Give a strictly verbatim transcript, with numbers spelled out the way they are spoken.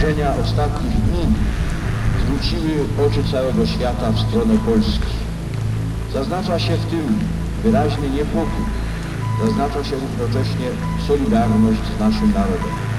wydarzenia ostatnich dni zwróciły oczy całego świata w stronę Polski. Zaznacza się w tym wyraźny niepokój, zaznacza się równocześnie solidarność z naszym narodem.